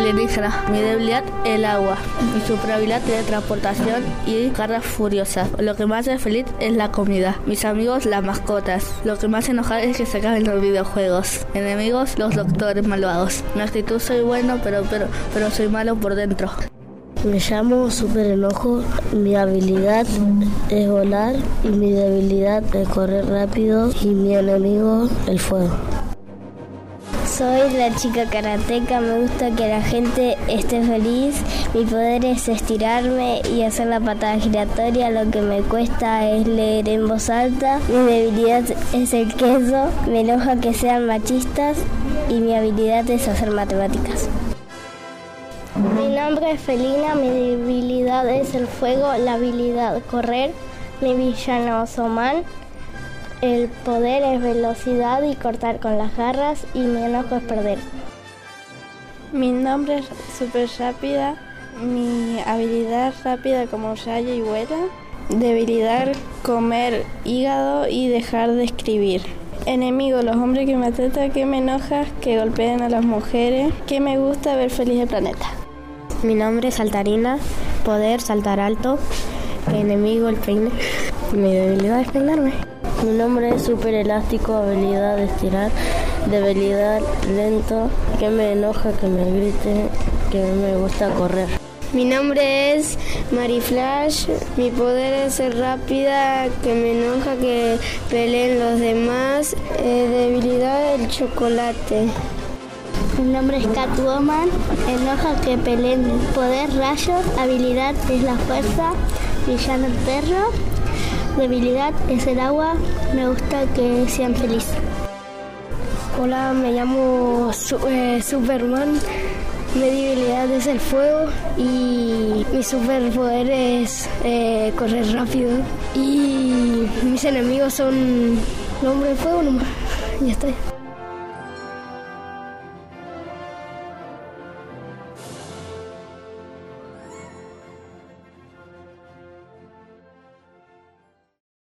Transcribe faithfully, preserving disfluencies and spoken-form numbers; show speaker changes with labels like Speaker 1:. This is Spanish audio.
Speaker 1: alienígena. Mi debilidad, el agua. Mi superhabilidad, teletransportación y garras furiosas. Lo que más hace feliz es la comida. Mis amigos, las mascotas. Lo que más enoja es que se acaben los videojuegos. Enemigos, los doctores malvados. Mi actitud, soy bueno, pero, pero, pero soy malo por dentro.
Speaker 2: Me llamo Super Enojo, mi habilidad es volar y mi debilidad es correr rápido y mi enemigo el fuego.
Speaker 3: Soy la chica karateca, me gusta que la gente esté feliz, mi poder es estirarme y hacer la patada giratoria, lo que me cuesta es leer en voz alta, mi debilidad es el queso, me enoja que sean machistas y mi habilidad es hacer matemáticas.
Speaker 4: Mi nombre es Felina, mi debilidad es el fuego, la habilidad correr, mi villano Soman, el poder es velocidad y cortar con las garras y mi enojo es perder.
Speaker 5: Mi nombre es Super Rápida, mi habilidad rápida como rayo y vuela, debilidad comer hígado y dejar de escribir. Enemigo, los hombres que me atatan, que me enoja, que golpeen a las mujeres, que me gusta ver feliz el planeta.
Speaker 6: Mi nombre es Saltarina, poder saltar alto, enemigo el peine, mi debilidad es peinarme.
Speaker 2: Mi nombre es Super Elástico, habilidad de estirar, debilidad lento, que me enoja, que me grite, que me gusta correr.
Speaker 7: Mi nombre es Mariflash, mi poder es ser rápida, que me enoja que peleen los demás, eh, debilidad el chocolate.
Speaker 4: Mi nombre es Catwoman, enoja que peleen, poder rayo, habilidad es la fuerza, villano el perro, debilidad es el agua, me gusta que sean felices.
Speaker 8: Hola, me llamo eh, Superman, mi debilidad es el fuego y mi superpoder es eh, correr rápido y mis enemigos son el hombre de fuego nomás, ya está.